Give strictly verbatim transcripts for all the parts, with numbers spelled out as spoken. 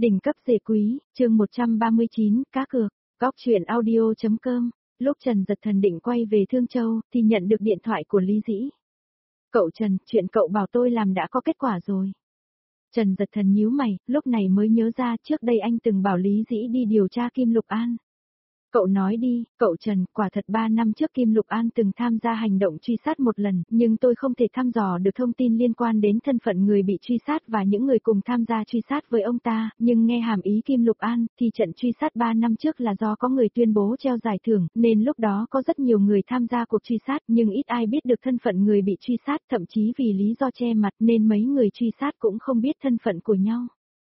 Đỉnh cấp rể quý, chương một trăm ba mươi chín, cá cược, góc truyện audio.com. Lúc Trần Dật Thần định quay về Thương Châu, thì nhận được điện thoại của Lý Dĩ. Cậu Trần, chuyện cậu bảo tôi làm đã có kết quả rồi. Trần Dật Thần nhíu mày, lúc này mới nhớ ra trước đây anh từng bảo Lý Dĩ đi điều tra Kim Lục An. Cậu nói đi, cậu Trần, quả thật ba năm trước Kim Lục An từng tham gia hành động truy sát một lần, nhưng tôi không thể thăm dò được thông tin liên quan đến thân phận người bị truy sát và những người cùng tham gia truy sát với ông ta, nhưng nghe hàm ý Kim Lục An, thì trận truy sát ba năm trước là do có người tuyên bố treo giải thưởng, nên lúc đó có rất nhiều người tham gia cuộc truy sát, nhưng ít ai biết được thân phận người bị truy sát, thậm chí vì lý do che mặt nên mấy người truy sát cũng không biết thân phận của nhau.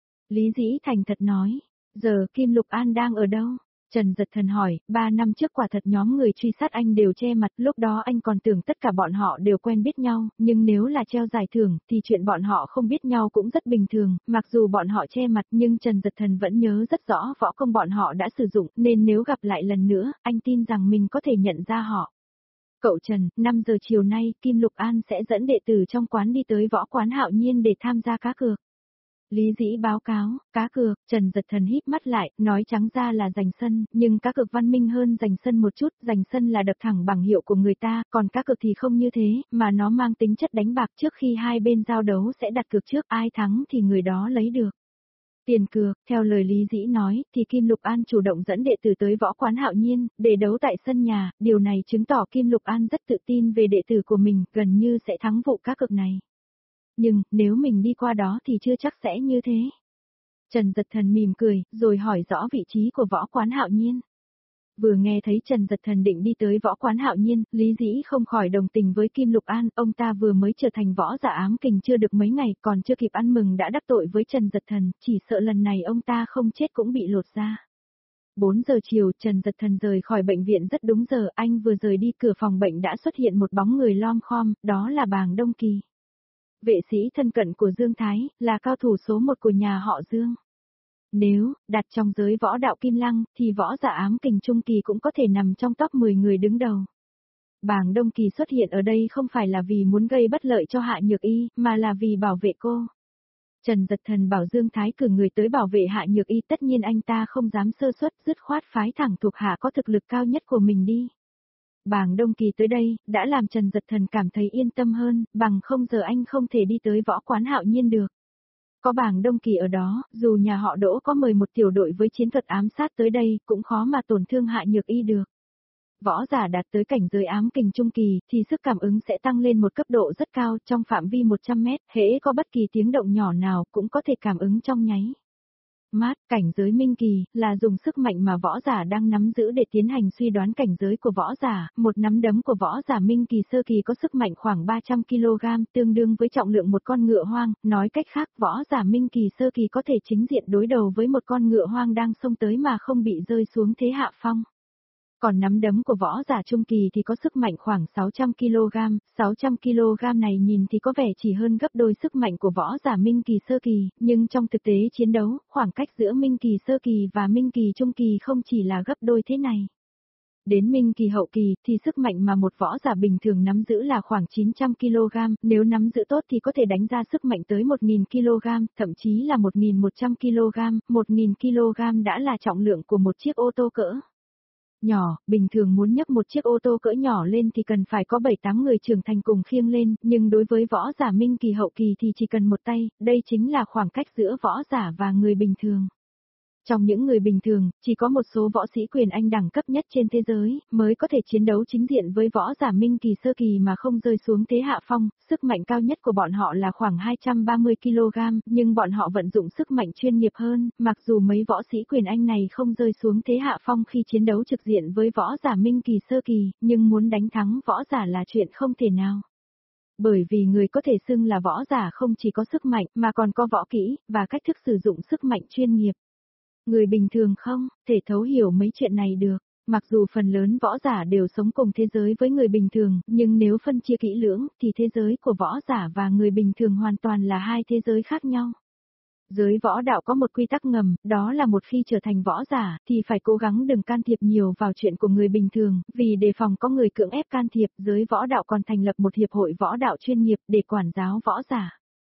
Lý Dĩ thành thật nói, giờ Kim Lục An đang ở đâu? Trần Dật Thần hỏi, ba năm trước quả thật nhóm người truy sát anh đều che mặt, lúc đó anh còn tưởng tất cả bọn họ đều quen biết nhau, nhưng nếu là treo giải thưởng, thì chuyện bọn họ không biết nhau cũng rất bình thường, mặc dù bọn họ che mặt nhưng Trần Dật Thần vẫn nhớ rất rõ võ công bọn họ đã sử dụng, nên nếu gặp lại lần nữa, anh tin rằng mình có thể nhận ra họ. Cậu Trần, năm giờ chiều nay, Kim Lục An sẽ dẫn đệ tử trong quán đi tới võ quán Hạo Nhiên để tham gia cá cược. Lý Dĩ báo cáo, cá cược, Trần Dật Thần híp mắt lại, nói trắng ra là giành sân, nhưng cá cược văn minh hơn giành sân một chút, giành sân là đập thẳng bằng hiệu của người ta, còn cá cược thì không như thế, mà nó mang tính chất đánh bạc trước khi hai bên giao đấu sẽ đặt cược trước, ai thắng thì người đó lấy được. Tiền cược, theo lời Lý Dĩ nói, thì Kim Lục An chủ động dẫn đệ tử tới võ quán Hạo Nhiên, để đấu tại sân nhà, điều này chứng tỏ Kim Lục An rất tự tin về đệ tử của mình, gần như sẽ thắng vụ cá cược này. Nhưng, nếu mình đi qua đó thì chưa chắc sẽ như thế. Trần Dật Thần mỉm cười, rồi hỏi rõ vị trí của võ quán Hạo Nhiên. Vừa nghe thấy Trần Dật Thần định đi tới võ quán Hạo Nhiên, Lý Dĩ không khỏi đồng tình với Kim Lục An, ông ta vừa mới trở thành võ giả ám kình chưa được mấy ngày, còn chưa kịp ăn mừng đã đắc tội với Trần Dật Thần, chỉ sợ lần này ông ta không chết cũng bị lột da. bốn giờ chiều, Trần Dật Thần rời khỏi bệnh viện rất đúng giờ, anh vừa rời đi cửa phòng bệnh đã xuất hiện một bóng người lom khom, đó là Bàng Đông Kỳ. Vệ sĩ thân cận của Dương Thái, là cao thủ số một của nhà họ Dương. Nếu, đặt trong giới võ đạo Kim Lăng, thì võ giả ám kình trung kỳ cũng có thể nằm trong top mười người đứng đầu. Bàng Đông Kỳ xuất hiện ở đây không phải là vì muốn gây bất lợi cho Hạ Nhược Y, mà là vì bảo vệ cô. Trần Dật Thần bảo Dương Thái cử người tới bảo vệ Hạ Nhược Y, tất nhiên anh ta không dám sơ suất, dứt khoát phái thẳng thuộc hạ có thực lực cao nhất của mình đi. Bàng Đông Kỳ tới đây, đã làm Trần Dật Thần cảm thấy yên tâm hơn, bằng không giờ anh không thể đi tới võ quán Hạo Nhiên được. Có Bàng Đông Kỳ ở đó, dù nhà họ Đỗ có mời một tiểu đội với chiến thuật ám sát tới đây, cũng khó mà tổn thương Hạ Nhược Y được. Võ giả đạt tới cảnh giới ám kình trung kỳ, thì sức cảm ứng sẽ tăng lên một cấp độ rất cao, trong phạm vi một trăm mét, hễ có bất kỳ tiếng động nhỏ nào, cũng có thể cảm ứng trong nháy. Mát, cảnh giới minh kỳ, là dùng sức mạnh mà võ giả đang nắm giữ để tiến hành suy đoán cảnh giới của võ giả, một nắm đấm của võ giả minh kỳ sơ kỳ có sức mạnh khoảng ba trăm ki lô gam, tương đương với trọng lượng một con ngựa hoang, nói cách khác võ giả minh kỳ sơ kỳ có thể chính diện đối đầu với một con ngựa hoang đang xông tới mà không bị rơi xuống thế hạ phong. Còn nắm đấm của võ giả trung kỳ thì có sức mạnh khoảng sáu trăm ki lô gam, sáu trăm ki lô gam này nhìn thì có vẻ chỉ hơn gấp đôi sức mạnh của võ giả minh kỳ sơ kỳ, nhưng trong thực tế chiến đấu, khoảng cách giữa minh kỳ sơ kỳ và minh kỳ trung kỳ không chỉ là gấp đôi thế này. Đến minh kỳ hậu kỳ thì sức mạnh mà một võ giả bình thường nắm giữ là khoảng chín trăm ki lô gam, nếu nắm giữ tốt thì có thể đánh ra sức mạnh tới một nghìn ki lô gam, thậm chí là một nghìn một trăm ki lô gam, một nghìn ki lô gam đã là trọng lượng của một chiếc ô tô cỡ nhỏ, bình thường muốn nhấc một chiếc ô tô cỡ nhỏ lên thì cần phải có bảy tám người trưởng thành cùng khiêng lên, nhưng đối với võ giả minh kỳ hậu kỳ thì chỉ cần một tay, đây chính là khoảng cách giữa võ giả và người bình thường. Trong những người bình thường, chỉ có một số võ sĩ quyền Anh đẳng cấp nhất trên thế giới, mới có thể chiến đấu chính diện với võ giả minh kỳ sơ kỳ mà không rơi xuống thế hạ phong, sức mạnh cao nhất của bọn họ là khoảng hai trăm ba mươi ki lô gam, nhưng bọn họ vận dụng sức mạnh chuyên nghiệp hơn, mặc dù mấy võ sĩ quyền Anh này không rơi xuống thế hạ phong khi chiến đấu trực diện với võ giả minh kỳ sơ kỳ, nhưng muốn đánh thắng võ giả là chuyện không thể nào. Bởi vì người có thể xưng là võ giả không chỉ có sức mạnh mà còn có võ kỹ, và cách thức sử dụng sức mạnh chuyên nghiệp. Người bình thường không thể thấu hiểu mấy chuyện này được, mặc dù phần lớn võ giả đều sống cùng thế giới với người bình thường, nhưng nếu phân chia kỹ lưỡng thì thế giới của võ giả và người bình thường hoàn toàn là hai thế giới khác nhau. Giới võ đạo có một quy tắc ngầm, đó là một khi trở thành võ giả thì phải cố gắng đừng can thiệp nhiều vào chuyện của người bình thường, vì đề phòng có người cưỡng ép can thiệp, giới võ đạo còn thành lập một hiệp hội võ đạo chuyên nghiệp để quản giáo võ giả.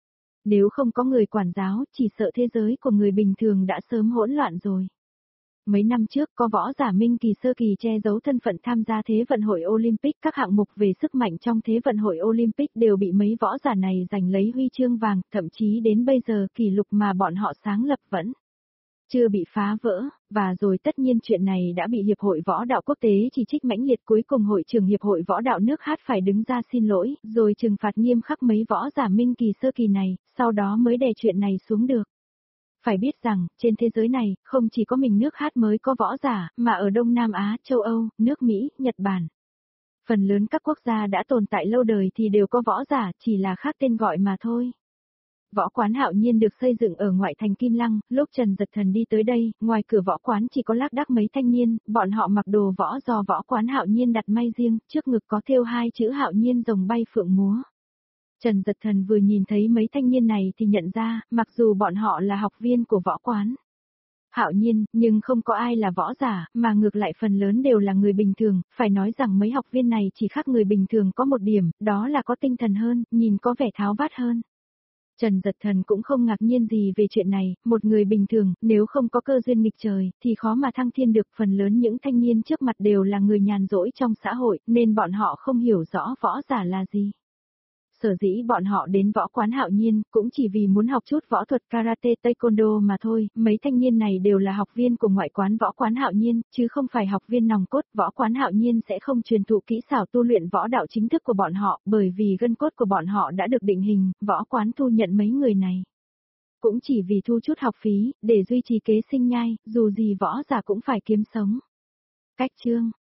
Nếu không có người quản giáo, chỉ sợ thế giới của người bình thường đã sớm hỗn loạn rồi. Mấy năm trước có võ giả Minh Kỳ sơ kỳ che giấu thân phận tham gia Thế vận hội Olympic, các hạng mục về sức mạnh trong Thế vận hội Olympic đều bị mấy võ giả này giành lấy huy chương vàng, thậm chí đến bây giờ kỷ lục mà bọn họ sáng lập vẫn chưa bị phá vỡ, và rồi tất nhiên chuyện này đã bị Hiệp hội Võ đạo Quốc tế chỉ trích mãnh liệt, cuối cùng hội trưởng Hiệp hội Võ đạo nước Hát phải đứng ra xin lỗi, rồi trừng phạt nghiêm khắc mấy võ giả Minh Kỳ sơ kỳ này, sau đó mới đè chuyện này xuống được. Phải biết rằng, trên thế giới này, không chỉ có mình nước Hát mới có võ giả, mà ở Đông Nam Á, châu Âu, nước Mỹ, Nhật Bản. Phần lớn các quốc gia đã tồn tại lâu đời thì đều có võ giả, chỉ là khác tên gọi mà thôi. Võ quán Hạo Nhiên được xây dựng ở ngoại thành Kim Lăng, lúc Trần Dật Thần đi tới đây, ngoài cửa võ quán chỉ có lác đác mấy thanh niên, bọn họ mặc đồ võ do võ quán Hạo Nhiên đặt may riêng, trước ngực có thêu hai chữ Hạo Nhiên rồng bay phượng múa. Trần Dật Thần vừa nhìn thấy mấy thanh niên này thì nhận ra, mặc dù bọn họ là học viên của võ quán Hạo Nhiên, nhưng không có ai là võ giả, mà ngược lại phần lớn đều là người bình thường, phải nói rằng mấy học viên này chỉ khác người bình thường có một điểm, đó là có tinh thần hơn, nhìn có vẻ tháo vát hơn. Trần Dật Thần cũng không ngạc nhiên gì về chuyện này, một người bình thường, nếu không có cơ duyên nghịch trời, thì khó mà thăng thiên được, phần lớn những thanh niên trước mặt đều là người nhàn rỗi trong xã hội, nên bọn họ không hiểu rõ võ giả là gì. Sở dĩ bọn họ đến võ quán Hạo Nhiên, cũng chỉ vì muốn học chút võ thuật karate taekwondo mà thôi, mấy thanh niên này đều là học viên của ngoại quán võ quán Hạo Nhiên, chứ không phải học viên nòng cốt, võ quán Hạo Nhiên sẽ không truyền thụ kỹ xảo tu luyện võ đạo chính thức của bọn họ, bởi vì gân cốt của bọn họ đã được định hình, võ quán thu nhận mấy người này. Cũng chỉ vì thu chút học phí, để duy trì kế sinh nhai, dù gì võ giả cũng phải kiếm sống. Cách chương